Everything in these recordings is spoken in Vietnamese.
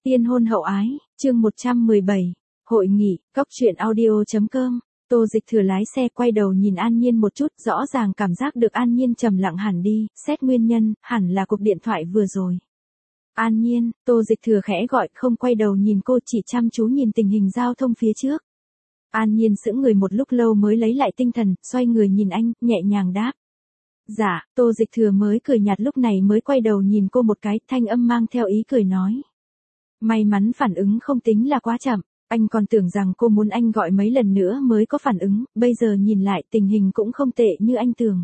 Tiên hôn hậu ái, chương 117, hội nghị, cốc truyện audio.com. Tô Dịch Thừa lái xe quay đầu nhìn An Nhiên một chút, rõ ràng cảm giác được An Nhiên trầm lặng hẳn đi, xét nguyên nhân, hẳn là cuộc điện thoại vừa rồi. An Nhiên, Tô Dịch Thừa khẽ gọi, không quay đầu nhìn cô, chỉ chăm chú nhìn tình hình giao thông phía trước. An Nhiên sững người một lúc lâu mới lấy lại tinh thần, xoay người nhìn anh, nhẹ nhàng đáp. Dạ, Tô Dịch Thừa mới cười nhạt, lúc này mới quay đầu nhìn cô một cái, thanh âm mang theo ý cười nói. May mắn phản ứng không tính là quá chậm, anh còn tưởng rằng cô muốn anh gọi mấy lần nữa mới có phản ứng, bây giờ nhìn lại tình hình cũng không tệ như anh tưởng.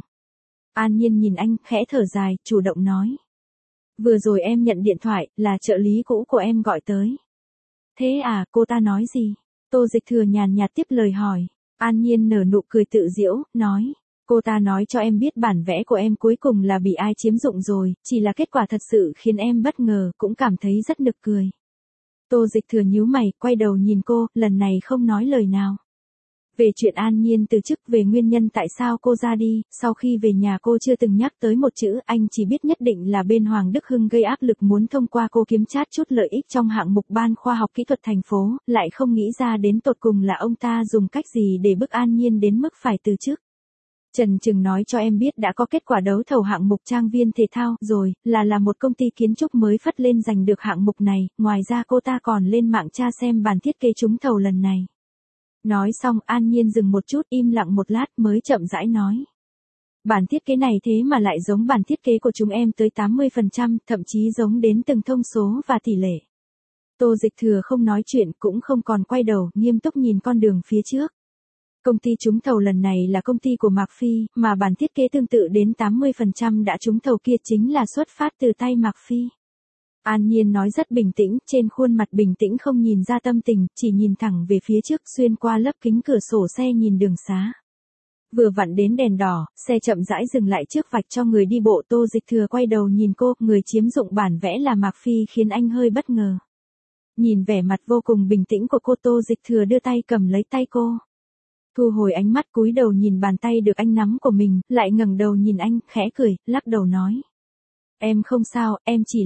An Nhiên nhìn anh, khẽ thở dài, chủ động nói. Vừa rồi em nhận điện thoại, là trợ lý cũ của em gọi tới. Thế à, cô ta nói gì? Tô Dịch Thừa nhàn nhạt tiếp lời hỏi. An Nhiên nở nụ cười tự giễu, nói. Cô ta nói cho em biết bản vẽ của em cuối cùng là bị ai chiếm dụng rồi, chỉ là kết quả thật sự khiến em bất ngờ, cũng cảm thấy rất nực cười. Tô Dịch Thừa nhíu mày, quay đầu nhìn cô, lần này không nói lời nào. Về chuyện An Nhiên từ chức, về nguyên nhân tại sao cô ra đi, sau khi về nhà cô chưa từng nhắc tới một chữ, anh chỉ biết nhất định là bên Hoàng Đức Hưng gây áp lực muốn thông qua cô kiếm chát chút lợi ích trong hạng mục ban khoa học kỹ thuật thành phố, lại không nghĩ ra đến tột cùng là ông ta dùng cách gì để bức An Nhiên đến mức phải từ chức. Trần Trừng nói cho em biết đã có kết quả đấu thầu hạng mục trang viên thể thao rồi, là một công ty kiến trúc mới phất lên giành được hạng mục này, ngoài ra cô ta còn lên mạng tra xem bản thiết kế trúng thầu lần này. Nói xong An Nhiên dừng một chút, im lặng một lát mới chậm rãi nói. Bản thiết kế này thế mà lại giống bản thiết kế của chúng em tới 80%, thậm chí giống đến từng thông số và tỷ lệ. Tô Dịch Thừa không nói chuyện, cũng không còn quay đầu, nghiêm túc nhìn con đường phía trước. Công ty trúng thầu lần này là công ty của Mạc Phi, mà bản thiết kế tương tự đến 80% đã trúng thầu kia chính là xuất phát từ tay Mạc Phi. An Nhiên nói rất bình tĩnh, trên khuôn mặt bình tĩnh không nhìn ra tâm tình, chỉ nhìn thẳng về phía trước, xuyên qua lớp kính cửa sổ xe nhìn đường xá. Vừa vặn đến đèn đỏ, xe chậm rãi dừng lại trước vạch cho người đi bộ. Tô Dịch Thừa quay đầu nhìn cô, người chiếm dụng bản vẽ là Mạc Phi khiến anh hơi bất ngờ. Nhìn vẻ mặt vô cùng bình tĩnh của cô, Tô Dịch Thừa đưa tay cầm lấy tay cô. Thu hồi ánh mắt, cúi đầu nhìn bàn tay được anh nắm của mình, lại ngẩng đầu nhìn anh, khẽ cười, lắc đầu nói. Em không sao, em chỉ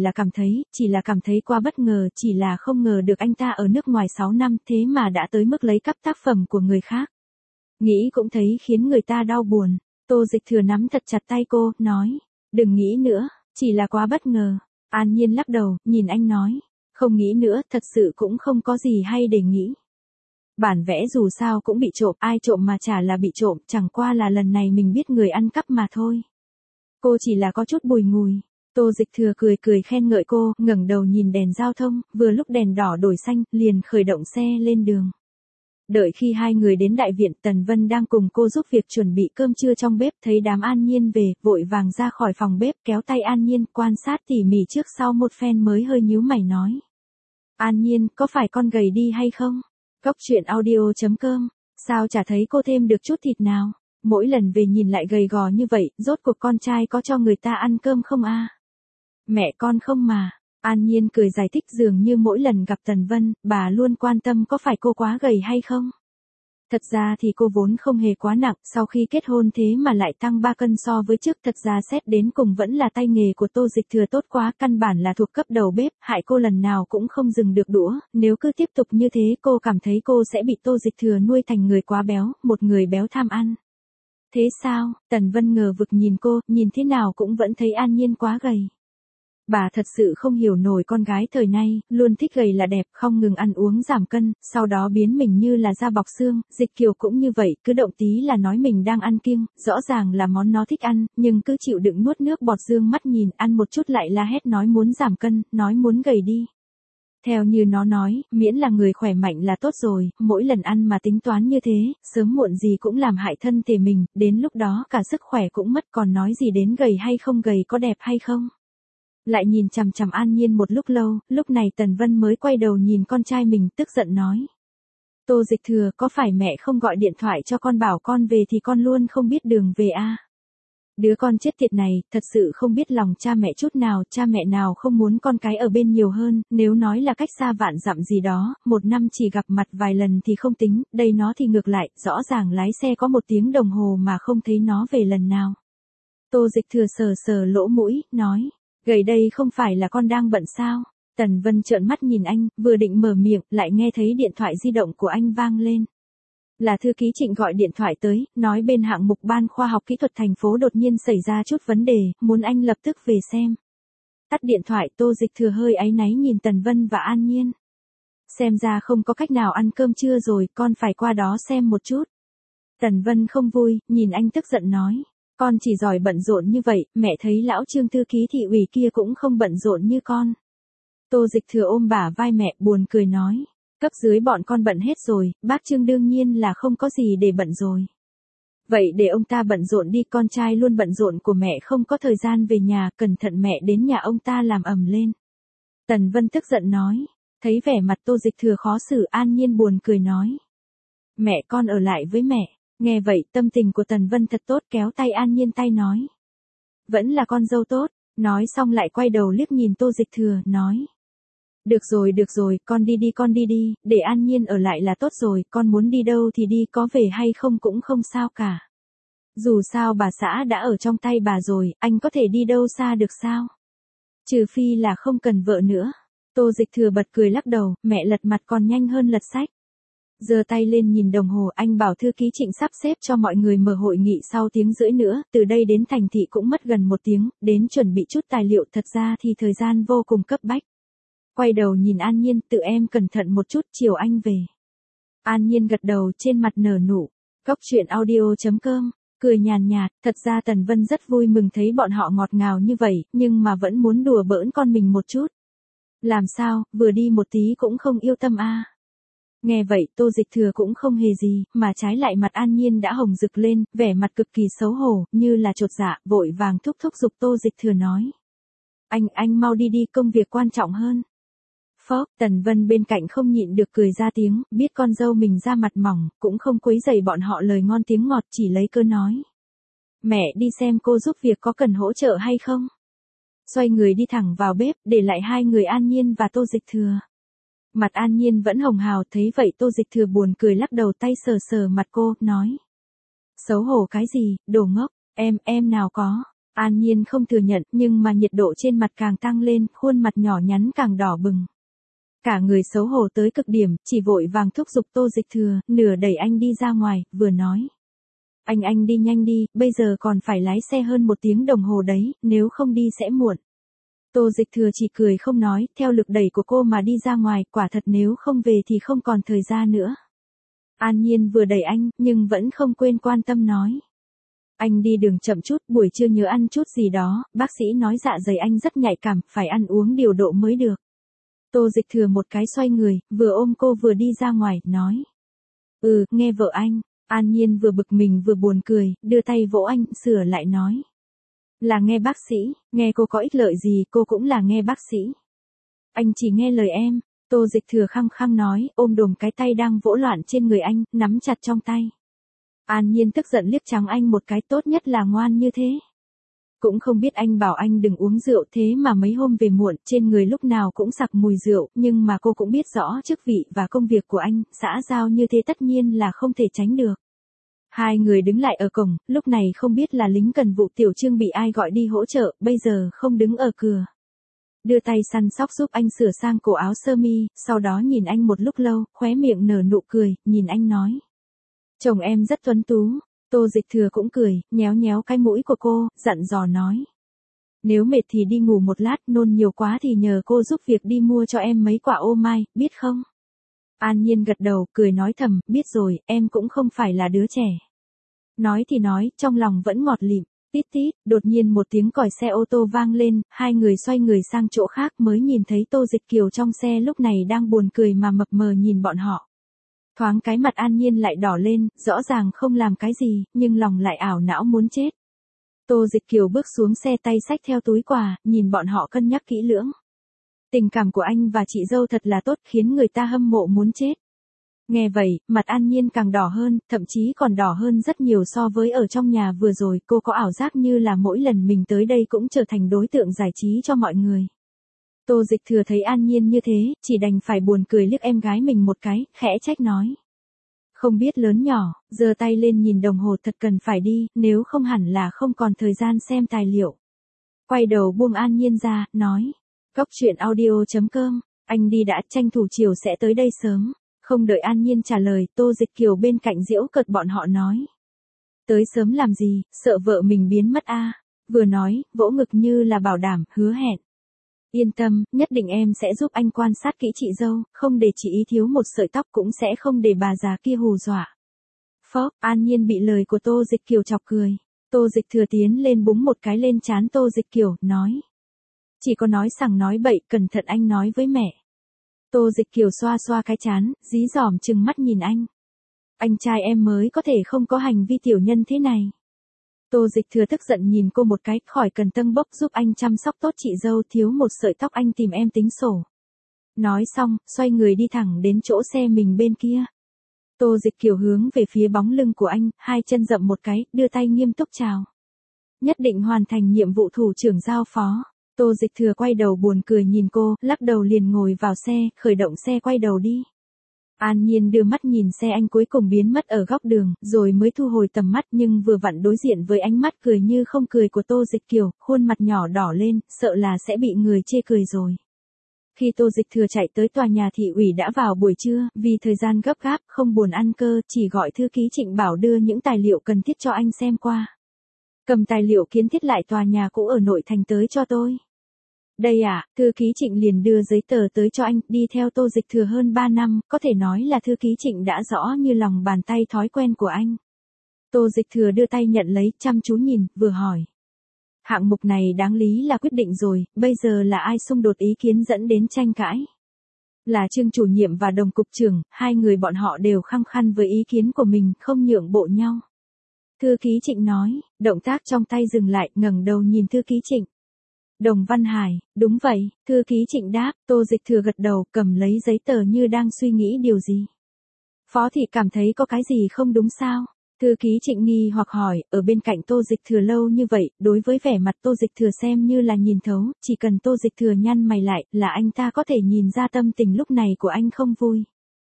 là cảm thấy quá bất ngờ, chỉ là không ngờ được anh ta ở nước ngoài 6 năm thế mà đã tới mức lấy cắp tác phẩm của người khác. Nghĩ cũng thấy khiến người ta đau buồn. Tô Dịch Thừa nắm thật chặt tay cô, nói. Đừng nghĩ nữa, chỉ là quá bất ngờ. An Nhiên lắc đầu, nhìn anh nói. Không nghĩ nữa, thật sự cũng không có gì hay để nghĩ. Bản vẽ dù sao cũng bị trộm, ai trộm mà chả là bị trộm, chẳng qua là lần này mình biết người ăn cắp mà thôi. Cô chỉ là có chút bùi ngùi. Tô Dịch Thừa cười khen ngợi cô, ngẩng đầu nhìn đèn giao thông, vừa lúc đèn đỏ đổi xanh, liền khởi động xe lên đường. Đợi khi hai người đến đại viện, Tần Vân đang cùng cô giúp việc chuẩn bị cơm trưa trong bếp, thấy đám An Nhiên về, vội vàng ra khỏi phòng bếp, kéo tay An Nhiên, quan sát tỉ mỉ trước sau một phen mới hơi nhíu mày nói. An Nhiên, có phải con gầy đi hay không? Cốc truyện audio.com, sao chả thấy cô thêm được chút thịt nào? Mỗi lần về nhìn lại gầy gò như vậy, rốt cuộc con trai có cho người ta ăn cơm không à? Mẹ con không mà. An Nhiên cười giải thích, dường như mỗi lần gặp Tần Vân, bà luôn quan tâm có phải cô quá gầy hay không. Thật ra thì cô vốn không hề quá nặng, sau khi kết hôn thế mà lại tăng 3 cân so với trước. Thật ra xét đến cùng vẫn là tay nghề của Tô Dịch Thừa tốt quá, căn bản là thuộc cấp đầu bếp, hại cô lần nào cũng không dừng được đũa. Nếu cứ tiếp tục như thế cô cảm thấy cô sẽ bị Tô Dịch Thừa nuôi thành người quá béo, một người béo tham ăn. Thế sao? Tần Vân ngờ vực nhìn cô, nhìn thế nào cũng vẫn thấy An Nhiên quá gầy. Bà thật sự không hiểu nổi con gái thời nay, luôn thích gầy là đẹp, không ngừng ăn uống giảm cân, sau đó biến mình như là da bọc xương. Dịch Kiều cũng như vậy, cứ động tí là nói mình đang ăn kiêng, rõ ràng là món nó thích ăn, nhưng cứ chịu đựng nuốt nước bọt, dương mắt nhìn, ăn một chút lại la hét nói muốn giảm cân, nói muốn gầy đi. Theo như nó nói, miễn là người khỏe mạnh là tốt rồi, mỗi lần ăn mà tính toán như thế, sớm muộn gì cũng làm hại thân thể mình, đến lúc đó cả sức khỏe cũng mất, còn nói gì đến gầy hay không gầy, có đẹp hay không. Lại nhìn chằm chằm An Nhiên một lúc lâu, lúc này Tần Vân mới quay đầu nhìn con trai mình, tức giận nói. Tô Dịch Thừa, có phải mẹ không gọi điện thoại cho con bảo con về thì con luôn không biết đường về à? Đứa con chết tiệt này, thật sự không biết lòng cha mẹ chút nào, cha mẹ nào không muốn con cái ở bên nhiều hơn, nếu nói là cách xa vạn dặm gì đó, một năm chỉ gặp mặt vài lần thì không tính, đây nó thì ngược lại, rõ ràng lái xe có 1 tiếng đồng hồ mà không thấy nó về lần nào. Tô Dịch Thừa sờ lỗ mũi, nói. Gầy đây không phải là con đang bận sao? Tần Vân trợn mắt nhìn anh, vừa định mở miệng, lại nghe thấy điện thoại di động của anh vang lên. Là thư ký Trịnh gọi điện thoại tới, nói bên hạng mục ban khoa học kỹ thuật thành phố đột nhiên xảy ra chút vấn đề, muốn anh lập tức về xem. Tắt điện thoại, Tô Dịch Thừa hơi áy náy nhìn Tần Vân và An Nhiên. Xem ra không có cách nào ăn cơm trưa rồi, con phải qua đó xem một chút. Tần Vân không vui, nhìn anh tức giận nói. Con chỉ giỏi bận rộn như vậy, mẹ thấy lão Trương thư ký thị ủy kia cũng không bận rộn như con. Tô Dịch Thừa ôm bả vai mẹ buồn cười nói. Cấp dưới bọn con bận hết rồi, bác Trương đương nhiên là không có gì để bận rồi. Vậy để ông ta bận rộn đi, con trai luôn bận rộn của mẹ không có thời gian về nhà, cẩn thận mẹ đến nhà ông ta làm ầm lên. Tần Vân tức giận nói. Thấy vẻ mặt Tô Dịch Thừa khó xử, An Nhiên buồn cười nói. Mẹ con ở lại với mẹ. Nghe vậy tâm tình của Tần Vân thật tốt, kéo tay An Nhiên tay nói. Vẫn là con dâu tốt, nói xong lại quay đầu liếc nhìn Tô Dịch Thừa, nói. Được rồi, con đi đi, để An Nhiên ở lại là tốt rồi, con muốn đi đâu thì đi, có về hay không cũng không sao cả. Dù sao bà xã đã ở trong tay bà rồi, anh có thể đi đâu xa được sao? Trừ phi là không cần vợ nữa. Tô Dịch Thừa bật cười lắc đầu, mẹ lật mặt còn nhanh hơn lật sách. Giơ tay lên nhìn đồng hồ, anh bảo thư ký Trịnh sắp xếp cho mọi người mở hội nghị sau tiếng rưỡi nữa, từ đây đến thành thị cũng mất gần 1 tiếng, đến chuẩn bị chút tài liệu, thật ra thì thời gian vô cùng cấp bách. Quay đầu nhìn An Nhiên, tự em cẩn thận một chút, chiều anh về. An Nhiên gật đầu, trên mặt nở nụ. Góc truyện audio.com, cười nhàn nhạt, thật ra Tần Vân rất vui mừng thấy bọn họ ngọt ngào như vậy, nhưng mà vẫn muốn đùa bỡn con mình một chút. Làm sao, vừa đi một tí cũng không yêu tâm a. Nghe vậy Tô Dịch Thừa cũng không hề gì, mà trái lại mặt An Nhiên đã hồng rực lên, vẻ mặt cực kỳ xấu hổ, như là chột dạ, vội vàng thúc giục Tô Dịch Thừa nói. Anh mau đi đi, công việc quan trọng hơn. Phốc, Tần Vân bên cạnh không nhịn được cười ra tiếng, biết con dâu mình ra mặt mỏng, cũng không quấy rầy bọn họ lời ngon tiếng ngọt, chỉ lấy cớ nói. Mẹ đi xem cô giúp việc có cần hỗ trợ hay không? Xoay người đi thẳng vào bếp, để lại hai người An Nhiên và Tô Dịch Thừa. Mặt An Nhiên vẫn hồng hào, thấy vậy Tô Dịch Thừa buồn cười lắc đầu, tay sờ sờ mặt cô, nói. Xấu hổ cái gì, đồ ngốc, em nào có. An Nhiên không thừa nhận, nhưng mà nhiệt độ trên mặt càng tăng lên, khuôn mặt nhỏ nhắn càng đỏ bừng. Cả người xấu hổ tới cực điểm, chỉ vội vàng thúc giục Tô Dịch Thừa, nửa đẩy anh đi ra ngoài, vừa nói. Anh đi nhanh đi, bây giờ còn phải lái xe hơn 1 tiếng đồng hồ đấy, nếu không đi sẽ muộn. Tô Dịch Thừa chỉ cười không nói, theo lực đẩy của cô mà đi ra ngoài, quả thật nếu không về thì không còn thời gian nữa. An Nhiên vừa đẩy anh, nhưng vẫn không quên quan tâm nói. Anh đi đường chậm chút, buổi trưa nhớ ăn chút gì đó, bác sĩ nói dạ dày anh rất nhạy cảm, phải ăn uống điều độ mới được. Tô Dịch Thừa một cái xoay người, vừa ôm cô vừa đi ra ngoài, nói. Nghe vợ anh. An Nhiên vừa bực mình vừa buồn cười, đưa tay vỗ anh, sửa lại nói. Là nghe bác sĩ, nghe cô có ích lợi gì, cô cũng là nghe bác sĩ. Anh chỉ nghe lời em. Tô Dịch Thừa khăng khăng nói, ôm đồm cái tay đang vỗ loạn trên người anh, nắm chặt trong tay. An Nhiên tức giận liếc trắng anh một cái, tốt nhất là ngoan như thế. Cũng không biết anh bảo anh đừng uống rượu, thế mà mấy hôm về muộn, trên người lúc nào cũng sặc mùi rượu, nhưng mà cô cũng biết rõ chức vị và công việc của anh, xã giao như thế tất nhiên là không thể tránh được. Hai người đứng lại ở cổng, lúc này không biết là lính cần vụ Tiểu Trương bị ai gọi đi hỗ trợ, bây giờ không đứng ở cửa. Đưa tay săn sóc giúp anh sửa sang cổ áo sơ mi, sau đó nhìn anh một lúc lâu, khóe miệng nở nụ cười, nhìn anh nói. Chồng em rất tuấn tú. Tô Dịch Thừa cũng cười, nhéo nhéo cái mũi của cô, dặn dò nói. Nếu mệt thì đi ngủ một lát, nôn nhiều quá thì nhờ cô giúp việc đi mua cho em mấy quả ô mai, biết không? An Nhiên gật đầu, cười nói thầm, biết rồi, em cũng không phải là đứa trẻ. Nói thì nói, trong lòng vẫn ngọt lịm. Tít tít, đột nhiên một tiếng còi xe ô tô vang lên, hai người xoay người sang chỗ khác mới nhìn thấy Tô Dịch Kiều trong xe lúc này đang buồn cười mà mập mờ nhìn bọn họ. Thoáng cái mặt An Nhiên lại đỏ lên, rõ ràng không làm cái gì, nhưng lòng lại ảo não muốn chết. Tô Dịch Kiều bước xuống xe, tay xách theo túi quà, nhìn bọn họ cân nhắc kỹ lưỡng. Tình cảm của anh và chị dâu thật là tốt, khiến người ta hâm mộ muốn chết. Nghe vậy, mặt An Nhiên càng đỏ hơn, thậm chí còn đỏ hơn rất nhiều so với ở trong nhà vừa rồi, cô có ảo giác như là mỗi lần mình tới đây cũng trở thành đối tượng giải trí cho mọi người. Tô Dịch Thừa thấy An Nhiên như thế, chỉ đành phải buồn cười liếc em gái mình một cái, khẽ trách nói. Không biết lớn nhỏ, giơ tay lên nhìn đồng hồ, thật cần phải đi, nếu không hẳn là không còn thời gian xem tài liệu. Quay đầu buông An Nhiên ra, nói. Cóc truyện audio.com, anh đi đã, tranh thủ chiều sẽ tới đây sớm. Không đợi An Nhiên trả lời, Tô Dịch Kiều bên cạnh giễu cợt bọn họ nói. Tới sớm làm gì, sợ vợ mình biến mất à? Vừa nói, vỗ ngực như là bảo đảm, hứa hẹn. Yên tâm, nhất định em sẽ giúp anh quan sát kỹ chị dâu, không để chị ý thiếu một sợi tóc, cũng sẽ không để bà già kia hù dọa. Phó, An Nhiên bị lời của Tô Dịch Kiều chọc cười. Tô Dịch Thừa tiến lên búng một cái lên trán Tô Dịch Kiều, nói. Chỉ có nói sằng nói bậy, cẩn thận anh nói với mẹ. Tô Dịch Kiều xoa xoa cái trán, dí dỏm trừng mắt nhìn anh. Anh trai em mới có thể không có hành vi tiểu nhân thế này. Tô Dịch Thừa tức giận nhìn cô một cái, khỏi cần tâng bốc giúp anh chăm sóc tốt chị dâu, thiếu một sợi tóc anh tìm em tính sổ. Nói xong, xoay người đi thẳng đến chỗ xe mình bên kia. Tô Dịch Kiều hướng về phía bóng lưng của anh, hai chân dậm một cái, đưa tay nghiêm túc chào. Nhất định hoàn thành nhiệm vụ thủ trưởng giao phó. Tô Dịch Thừa quay đầu buồn cười nhìn cô, lắc đầu liền ngồi vào xe, khởi động xe quay đầu đi. An Nhiên đưa mắt nhìn xe anh cuối cùng biến mất ở góc đường, rồi mới thu hồi tầm mắt, nhưng vừa vặn đối diện với ánh mắt cười như không cười của Tô Dịch Kiều, khuôn mặt nhỏ đỏ lên, sợ là sẽ bị người chê cười rồi. Khi Tô Dịch Thừa chạy tới tòa nhà thị ủy đã vào buổi trưa, vì thời gian gấp gáp, không buồn ăn cơ, chỉ gọi thư ký Trịnh bảo đưa những tài liệu cần thiết cho anh xem qua. Cầm tài liệu kiến thiết lại tòa nhà cũ ở nội thành tới cho tôi. Đây à, thư ký Trịnh liền đưa giấy tờ tới cho anh, đi theo Tô Dịch Thừa hơn 3 năm, có thể nói là thư ký Trịnh đã rõ như lòng bàn tay thói quen của anh. Tô Dịch Thừa đưa tay nhận lấy, chăm chú nhìn, vừa hỏi. Hạng mục này đáng lý là quyết định rồi, bây giờ là ai xung đột ý kiến dẫn đến tranh cãi? Là Trương chủ nhiệm và Đồng cục trưởng, hai người bọn họ đều khăng khăng với ý kiến của mình, không nhượng bộ nhau. Thư ký Trịnh nói, động tác trong tay dừng lại, ngẩng đầu nhìn thư ký Trịnh. Đồng Văn Hải, đúng vậy, thư ký Trịnh đáp, Tô Dịch Thừa gật đầu, cầm lấy giấy tờ như đang suy nghĩ điều gì. Phó thị cảm thấy có cái gì không đúng sao? Thư ký Trịnh nghi hoặc hỏi, ở bên cạnh Tô Dịch Thừa lâu như vậy, đối với vẻ mặt Tô Dịch Thừa xem như là nhìn thấu, chỉ cần Tô Dịch Thừa nhăn mày lại, là anh ta có thể nhìn ra tâm tình lúc này của anh không vui.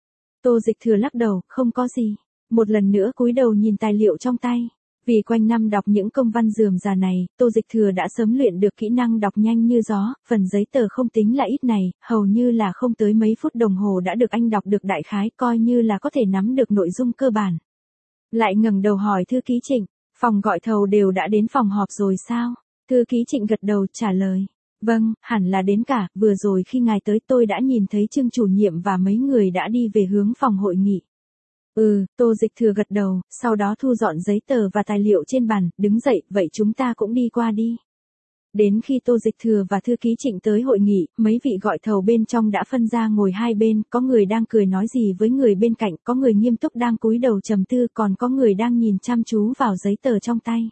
Tô Dịch Thừa lắc đầu, không có gì. Một lần nữa cúi đầu nhìn tài liệu trong tay. Vì quanh năm đọc những công văn rườm rà này, Tô Dịch Thừa đã sớm luyện được kỹ năng đọc nhanh như gió, phần giấy tờ không tính là ít này, hầu như là không tới mấy phút đồng hồ đã được anh đọc được đại khái, coi như là có thể nắm được nội dung cơ bản. Lại ngẩng đầu hỏi thư ký Trịnh, phòng gọi thầu đều đã đến phòng họp rồi sao? Thư ký Trịnh gật đầu trả lời, vâng, hẳn là đến cả, vừa rồi khi ngài tới tôi đã nhìn thấy Trương chủ nhiệm và mấy người đã đi về hướng phòng hội nghị. Tô Dịch Thừa gật đầu, sau đó thu dọn giấy tờ và tài liệu trên bàn, đứng dậy, vậy chúng ta cũng đi qua đi. Đến khi Tô Dịch Thừa và thư ký Trịnh tới hội nghị, mấy vị gọi thầu bên trong đã phân ra ngồi hai bên, có người đang cười nói gì với người bên cạnh, có người nghiêm túc đang cúi đầu trầm tư, còn có người đang nhìn chăm chú vào giấy tờ trong tay.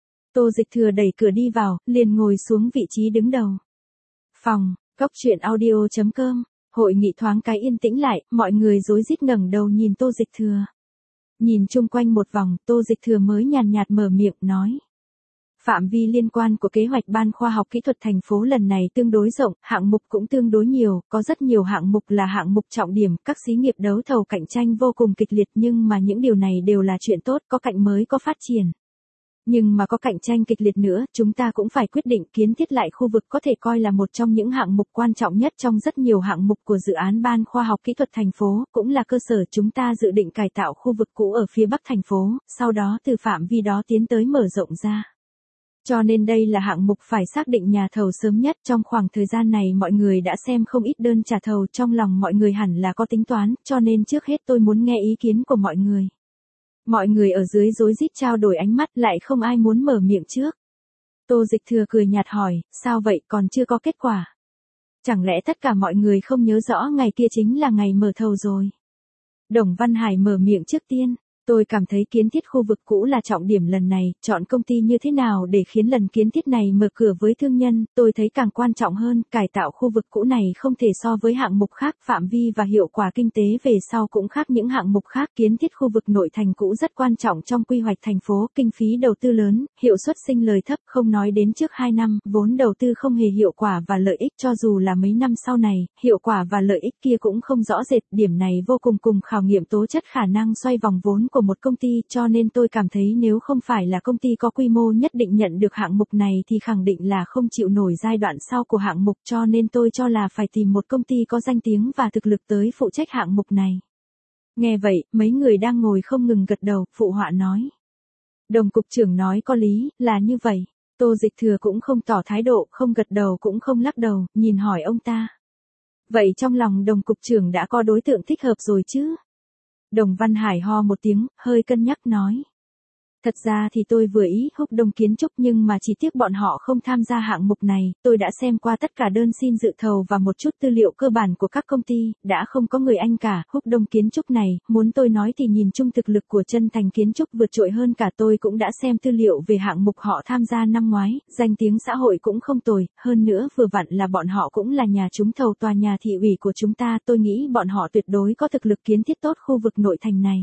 Tô Dịch Thừa đẩy cửa đi vào, liền ngồi xuống vị trí đứng đầu. Phòng, Cóc truyện audio.com. Hội nghị thoáng cái yên tĩnh lại, mọi người rối rít ngẩng đầu nhìn Tô Dịch Thừa. Nhìn chung quanh một vòng, Tô Dịch Thừa mới nhàn nhạt mở miệng nói. Phạm vi liên quan của kế hoạch Ban Khoa học Kỹ thuật thành phố lần này tương đối rộng, hạng mục cũng tương đối nhiều, có rất nhiều hạng mục là hạng mục trọng điểm, các xí nghiệp đấu thầu cạnh tranh vô cùng kịch liệt, nhưng mà những điều này đều là chuyện tốt, có cạnh mới có phát triển. Nhưng mà có cạnh tranh kịch liệt nữa, chúng ta cũng phải quyết định kiến thiết lại khu vực có thể coi là một trong những hạng mục quan trọng nhất trong rất nhiều hạng mục của dự án Ban Khoa học Kỹ thuật thành phố, cũng là cơ sở chúng ta dự định cải tạo khu vực cũ ở phía bắc thành phố, sau đó từ phạm vi đó tiến tới mở rộng ra. Cho nên đây là hạng mục phải xác định nhà thầu sớm nhất, trong khoảng thời gian này mọi người đã xem không ít đơn trả thầu, trong lòng mọi người hẳn là có tính toán, cho nên trước hết tôi muốn nghe ý kiến của mọi người. Mọi người ở dưới rối rít trao đổi ánh mắt, lại không ai muốn mở miệng trước. Tô Dịch Thừa cười nhạt hỏi, sao vậy, còn chưa có kết quả? Chẳng lẽ tất cả mọi người không nhớ rõ ngày kia chính là ngày mở thầu rồi? Đồng Văn Hải mở miệng trước tiên. Tôi cảm thấy kiến thiết khu vực cũ là trọng điểm lần này, chọn công ty như thế nào để khiến lần kiến thiết này mở cửa với thương nhân, tôi thấy càng quan trọng hơn, cải tạo khu vực cũ này không thể so với hạng mục khác, phạm vi và hiệu quả kinh tế về sau cũng khác những hạng mục khác, kiến thiết khu vực nội thành cũ rất quan trọng trong quy hoạch thành phố, kinh phí đầu tư lớn, hiệu suất sinh lời thấp, không nói đến trước 2 năm, vốn đầu tư không hề hiệu quả và lợi ích, cho dù là mấy năm sau này, hiệu quả và lợi ích kia cũng không rõ rệt, điểm này vô cùng khảo nghiệm tố chất khả năng xoay vòng vốn của của một công ty, cho nên tôi cảm thấy nếu không phải là công ty có quy mô nhất định nhận được hạng mục này thì khẳng định là không chịu nổi giai đoạn sau của hạng mục, cho nên tôi cho là phải tìm một công ty có danh tiếng và thực lực tới phụ trách hạng mục này. Nghe vậy, mấy người đang ngồi không ngừng gật đầu, phụ họa nói. Đồng cục trưởng nói có lý, là như vậy. Tô Dịch Thừa cũng không tỏ thái độ, không gật đầu cũng không lắc đầu, nhìn hỏi ông ta. Vậy trong lòng đồng cục trưởng đã có đối tượng thích hợp rồi chứ? Đồng Văn Hải ho một tiếng, hơi cân nhắc nói. Thật ra thì tôi vừa ý Húc Đông Kiến Trúc nhưng mà chỉ tiếc bọn họ không tham gia hạng mục này, tôi đã xem qua tất cả đơn xin dự thầu và một chút tư liệu cơ bản của các công ty, đã không có người Anh cả. Húc Đông Kiến Trúc này, muốn tôi nói thì nhìn chung thực lực của Chân Thành Kiến Trúc vượt trội hơn cả, tôi cũng đã xem tư liệu về hạng mục họ tham gia năm ngoái, danh tiếng xã hội cũng không tồi, hơn nữa vừa vặn là bọn họ cũng là nhà trúng thầu tòa nhà thị ủy của chúng ta, tôi nghĩ bọn họ tuyệt đối có thực lực kiến thiết tốt khu vực nội thành này.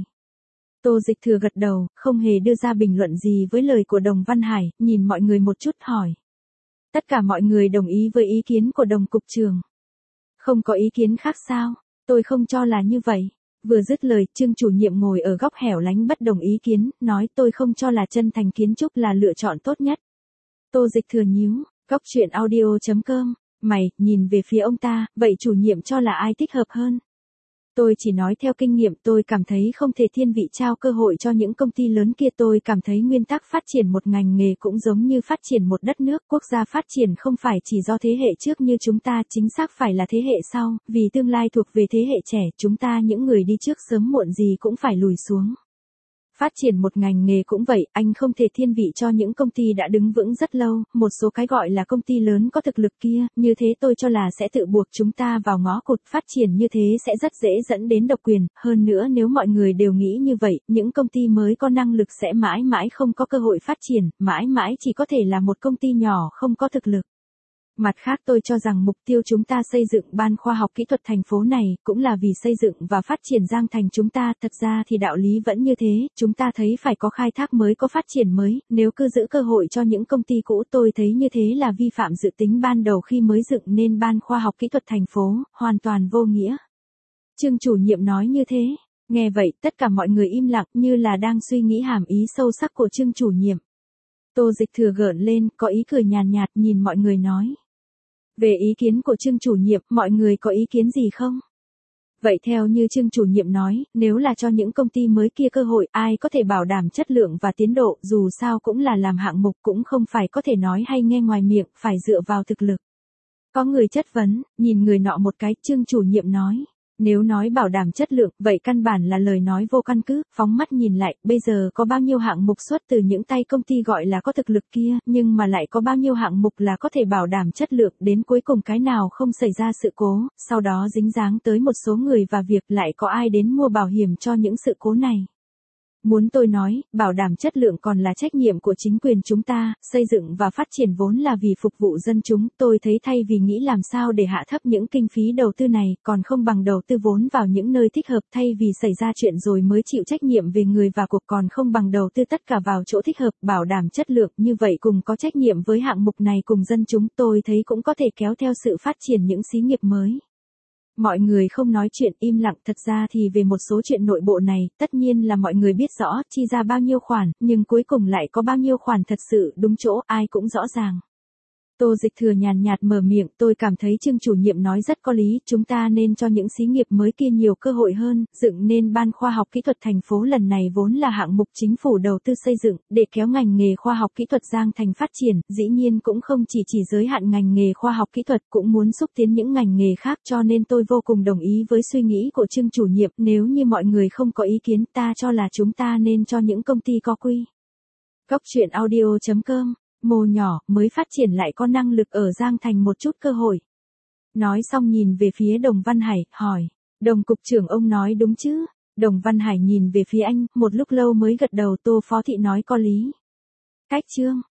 Tô Dịch Thừa gật đầu, không hề đưa ra bình luận gì với lời của Đồng Văn Hải, nhìn mọi người một chút hỏi. Tất cả mọi người đồng ý với ý kiến của đồng cục trưởng. Không có ý kiến khác sao? Tôi không cho là như vậy. Vừa dứt lời, Trương chủ nhiệm ngồi ở góc hẻo lánh bất đồng ý kiến, nói tôi không cho là Chân Thành Kiến Trúc là lựa chọn tốt nhất. Tô Dịch Thừa nhíu, góc chuyện audio.com, mày, nhìn về phía ông ta, vậy chủ nhiệm cho là ai thích hợp hơn? Tôi chỉ nói theo kinh nghiệm, tôi cảm thấy không thể thiên vị trao cơ hội cho những công ty lớn kia, tôi cảm thấy nguyên tắc phát triển một ngành nghề cũng giống như phát triển một đất nước, quốc gia phát triển không phải chỉ do thế hệ trước như chúng ta, chính xác phải là thế hệ sau, vì tương lai thuộc về thế hệ trẻ, chúng ta những người đi trước sớm muộn gì cũng phải lùi xuống. Phát triển một ngành nghề cũng vậy, anh không thể thiên vị cho những công ty đã đứng vững rất lâu, một số cái gọi là công ty lớn có thực lực kia, như thế tôi cho là sẽ tự buộc chúng ta vào ngõ cụt, phát triển như thế sẽ rất dễ dẫn đến độc quyền, hơn nữa nếu mọi người đều nghĩ như vậy, những công ty mới có năng lực sẽ mãi mãi không có cơ hội phát triển, mãi mãi chỉ có thể là một công ty nhỏ không có thực lực. Mặt khác tôi cho rằng mục tiêu chúng ta xây dựng Ban Khoa học Kỹ thuật thành phố này, cũng là vì xây dựng và phát triển Giang Thành chúng ta, thật ra thì đạo lý vẫn như thế, chúng ta thấy phải có khai thác mới có phát triển mới, nếu cứ giữ cơ hội cho những công ty cũ tôi thấy như thế là vi phạm dự tính ban đầu khi mới dựng nên Ban Khoa học Kỹ thuật thành phố, hoàn toàn vô nghĩa. Trương chủ nhiệm nói như thế, nghe vậy tất cả mọi người im lặng như là đang suy nghĩ hàm ý sâu sắc của Trương chủ nhiệm. Tô Dịch Thừa gợn lên, có ý cười nhàn nhạt nhìn mọi người nói. Về ý kiến của Trương chủ nhiệm, mọi người có ý kiến gì không? Vậy theo như Trương chủ nhiệm nói, nếu là cho những công ty mới kia cơ hội, ai có thể bảo đảm chất lượng và tiến độ, dù sao cũng là làm hạng mục cũng không phải có thể nói hay nghe ngoài miệng, phải dựa vào thực lực. Có người chất vấn, nhìn người nọ một cái, Trương chủ nhiệm nói. Nếu nói bảo đảm chất lượng, vậy căn bản là lời nói vô căn cứ, phóng mắt nhìn lại, bây giờ có bao nhiêu hạng mục xuất từ những tay công ty gọi là có thực lực kia, nhưng mà lại có bao nhiêu hạng mục là có thể bảo đảm chất lượng, đến cuối cùng cái nào không xảy ra sự cố, sau đó dính dáng tới một số người và việc lại có ai đến mua bảo hiểm cho những sự cố này. Muốn tôi nói, bảo đảm chất lượng còn là trách nhiệm của chính quyền chúng ta, xây dựng và phát triển vốn là vì phục vụ dân chúng, tôi thấy thay vì nghĩ làm sao để hạ thấp những kinh phí đầu tư này, còn không bằng đầu tư vốn vào những nơi thích hợp, thay vì xảy ra chuyện rồi mới chịu trách nhiệm về người và cuộc, còn không bằng đầu tư tất cả vào chỗ thích hợp, bảo đảm chất lượng, như vậy cùng có trách nhiệm với hạng mục này cùng dân chúng, tôi thấy cũng có thể kéo theo sự phát triển những xí nghiệp mới. Mọi người không nói chuyện im lặng, thật ra thì về một số chuyện nội bộ này, tất nhiên là mọi người biết rõ, chi ra bao nhiêu khoản, nhưng cuối cùng lại có bao nhiêu khoản thật sự đúng chỗ, ai cũng rõ ràng. Tô Dịch Thừa nhàn nhạt mở miệng, tôi cảm thấy Trương chủ nhiệm nói rất có lý, chúng ta nên cho những xí nghiệp mới kia nhiều cơ hội hơn, dựng nên Ban Khoa học Kỹ thuật thành phố lần này vốn là hạng mục chính phủ đầu tư xây dựng, để kéo ngành nghề khoa học kỹ thuật Giang Thành phát triển, dĩ nhiên cũng không chỉ giới hạn ngành nghề khoa học kỹ thuật, cũng muốn xúc tiến những ngành nghề khác, cho nên tôi vô cùng đồng ý với suy nghĩ của Trương chủ nhiệm, nếu như mọi người không có ý kiến, ta cho là chúng ta nên cho những công ty có quy. Góc chuyện audio.com, mô nhỏ, mới phát triển lại có năng lực ở Giang Thành một chút cơ hội. Nói xong nhìn về phía Đồng Văn Hải, hỏi, Đồng cục trưởng ông nói đúng chứ? Đồng Văn Hải nhìn về phía anh, một lúc lâu mới gật đầu, Tô Phó Thị nói có lý. Cách chương.